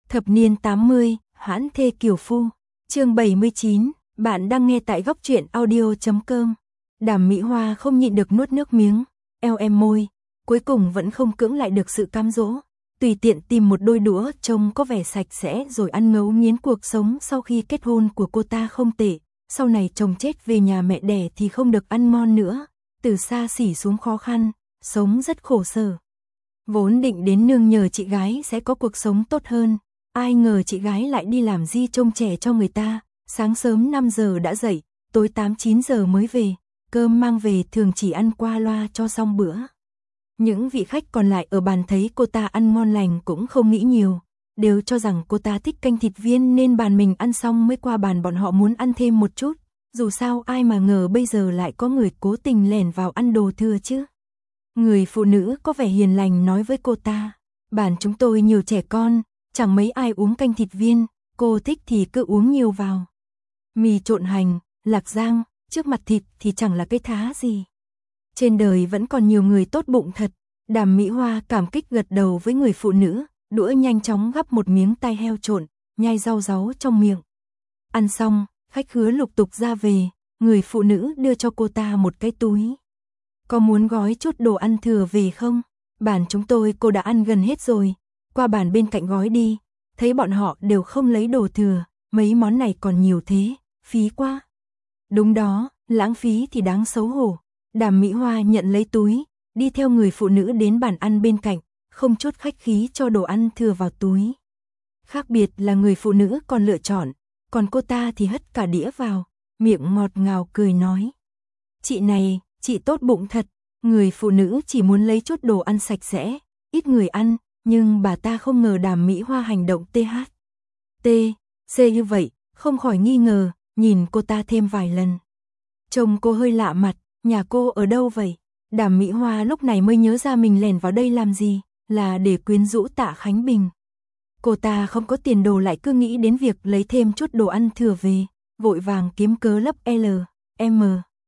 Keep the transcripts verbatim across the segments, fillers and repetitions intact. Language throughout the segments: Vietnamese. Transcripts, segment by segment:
Thập niên tám mươi, Hoãn thê kiều phu. Chương bảy mươi chín, bạn đang nghe tại góc truyện audio chấm com. Đàm Mỹ Hoa không nhịn được nuốt nước miếng, eo em môi, cuối cùng vẫn không cưỡng lại được sự cám dỗ, tùy tiện tìm một đôi đũa trông có vẻ sạch sẽ rồi ăn ngấu nghiến. Cuộc sống sau khi kết hôn của cô ta không tệ, sau này chồng chết về nhà mẹ đẻ thì không được ăn ngon nữa, từ xa xỉ xuống khó khăn, sống rất khổ sở. Vốn định đến nương nhờ chị gái sẽ có cuộc sống tốt hơn, ai ngờ chị gái lại đi làm di trông trẻ cho người ta, sáng sớm năm giờ đã dậy, tối tám chín giờ mới về, cơm mang về thường chỉ ăn qua loa cho xong bữa. Những vị khách còn lại ở bàn thấy cô ta ăn ngon lành cũng không nghĩ nhiều, đều cho rằng cô ta thích canh thịt viên nên bàn mình ăn xong mới qua bàn bọn họ muốn ăn thêm một chút, dù sao ai mà ngờ bây giờ lại có người cố tình lẻn vào ăn đồ thừa chứ. Người phụ nữ có vẻ hiền lành nói với cô ta, bản chúng tôi nhiều trẻ con, chẳng mấy ai uống canh thịt viên, cô thích thì cứ uống nhiều vào. Mì trộn hành, lạc rang, trước mặt thịt thì chẳng là cái thá gì. Trên đời vẫn còn nhiều người tốt bụng thật. Đàm Mỹ Hoa cảm kích gật đầu với người phụ nữ, đũa nhanh chóng gắp một miếng tai heo trộn, nhai rau ráu trong miệng. Ăn xong, khách khứa lục tục ra về, người phụ nữ đưa cho cô ta một cái túi. Có muốn gói chút đồ ăn thừa về không? Bản chúng tôi cô đã ăn gần hết rồi, qua bàn bên cạnh gói đi. Thấy bọn họ đều không lấy đồ thừa, mấy món này còn nhiều thế, phí quá. Đúng đó, lãng phí thì đáng xấu hổ. Đàm Mỹ Hoa nhận lấy túi, đi theo người phụ nữ đến bàn ăn bên cạnh, không chút khách khí cho đồ ăn thừa vào túi. Khác biệt là người phụ nữ còn lựa chọn, còn cô ta thì hất cả đĩa vào, miệng ngọt ngào cười nói. Chị này, chị tốt bụng thật, người phụ nữ chỉ muốn lấy chút đồ ăn sạch sẽ, ít người ăn, nhưng bà ta không ngờ Đàm Mỹ Hoa hành động th. T, C như vậy, không khỏi nghi ngờ, nhìn cô ta thêm vài lần. Trông cô hơi lạ mặt, nhà cô ở đâu vậy? Đàm Mỹ Hoa lúc này mới nhớ ra mình lẻn vào đây làm gì, là để quyến rũ Tạ Khánh Bình. Cô ta không có tiền đồ lại cứ nghĩ đến việc lấy thêm chút đồ ăn thừa về, vội vàng kiếm cớ lấp L, M.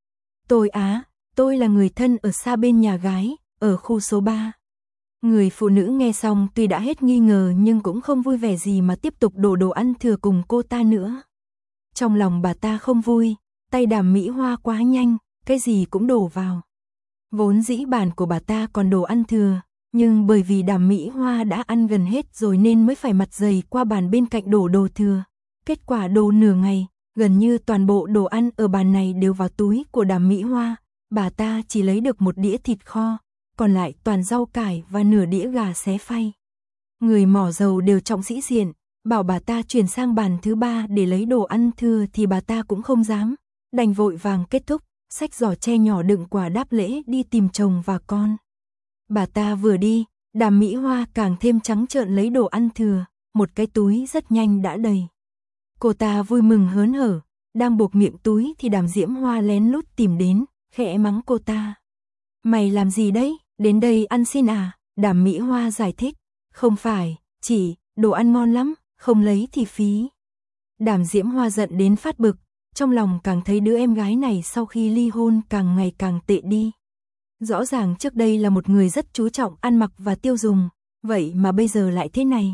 Tôi á, tôi là người thân ở xa bên nhà gái, ở khu số ba. Người phụ nữ nghe xong tuy đã hết nghi ngờ nhưng cũng không vui vẻ gì mà tiếp tục đổ đồ ăn thừa cùng cô ta nữa. Trong lòng bà ta không vui, tay Đàm Mỹ Hoa quá nhanh, cái gì cũng đổ vào. Vốn dĩ bàn của bà ta còn đồ ăn thừa, nhưng bởi vì Đàm Mỹ Hoa đã ăn gần hết rồi nên mới phải mặt dày qua bàn bên cạnh đổ đồ thừa. Kết quả đổ nửa ngày, gần như toàn bộ đồ ăn ở bàn này đều vào túi của Đàm Mỹ Hoa, bà ta chỉ lấy được một đĩa thịt kho, còn lại toàn rau cải và nửa đĩa gà xé phay. Người mỏ dầu đều trọng sĩ diện, bảo bà ta chuyển sang bàn thứ ba để lấy đồ ăn thừa thì bà ta cũng không dám, đành vội vàng kết thúc, xách giỏ tre nhỏ đựng quà đáp lễ đi tìm chồng và con. Bà ta vừa đi, Đàm Mỹ Hoa càng thêm trắng trợn lấy đồ ăn thừa, một cái túi rất nhanh đã đầy. Cô ta vui mừng hớn hở, đang buộc miệng túi thì Đàm Diễm Hoa lén lút tìm đến, khẽ mắng cô ta. Mày làm gì đấy, đến đây ăn xin à? Đàm Mỹ Hoa giải thích, không phải, chỉ, đồ ăn ngon lắm, không lấy thì phí. Đàm Diễm Hoa giận đến phát bực, trong lòng càng thấy đứa em gái này sau khi ly hôn càng ngày càng tệ đi. Rõ ràng trước đây là một người rất chú trọng ăn mặc và tiêu dùng, vậy mà bây giờ lại thế này.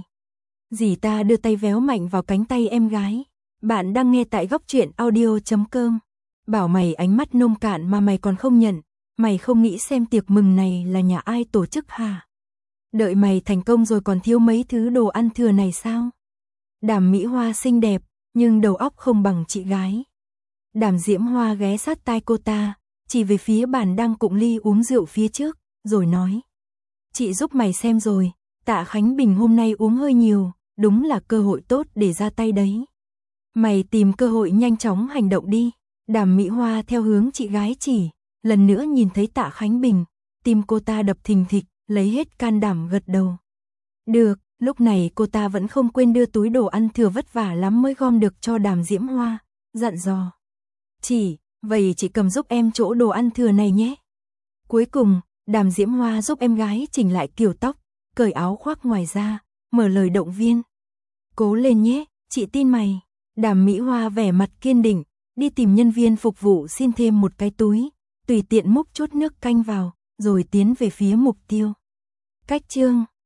Dì ta đưa tay véo mạnh vào cánh tay em gái. Bạn đang nghe tại góc truyện audio chấm com. Bảo mày ánh mắt nông cạn mà mày còn không nhận, mày không nghĩ xem tiệc mừng này là nhà ai tổ chức hả? Đợi mày thành công rồi còn thiếu mấy thứ đồ ăn thừa này sao? Đàm Mỹ Hoa xinh đẹp, nhưng đầu óc không bằng chị gái. Đàm Diễm Hoa ghé sát tai cô ta, chỉ về phía bàn đang cụng ly uống rượu phía trước, rồi nói. Chị giúp mày xem rồi, Tạ Khánh Bình hôm nay uống hơi nhiều, đúng là cơ hội tốt để ra tay đấy. Mày tìm cơ hội nhanh chóng hành động đi. Đàm Mỹ Hoa theo hướng chị gái chỉ, lần nữa nhìn thấy Tạ Khánh Bình, tim cô ta đập thình thịch, lấy hết can đảm gật đầu. Được, lúc này cô ta vẫn không quên đưa túi đồ ăn thừa vất vả lắm mới gom được cho Đàm Diễm Hoa, dặn dò. Chị, vậy chị cầm giúp em chỗ đồ ăn thừa này nhé. Cuối cùng, Đàm Diễm Hoa giúp em gái chỉnh lại kiểu tóc, cởi áo khoác ngoài ra, mở lời động viên. Cố lên nhé, chị tin mày. Đàm Mỹ Hoa vẻ mặt kiên định, đi tìm nhân viên phục vụ xin thêm một cái túi, tùy tiện múc chút nước canh vào, rồi tiến về phía mục tiêu. Cách chương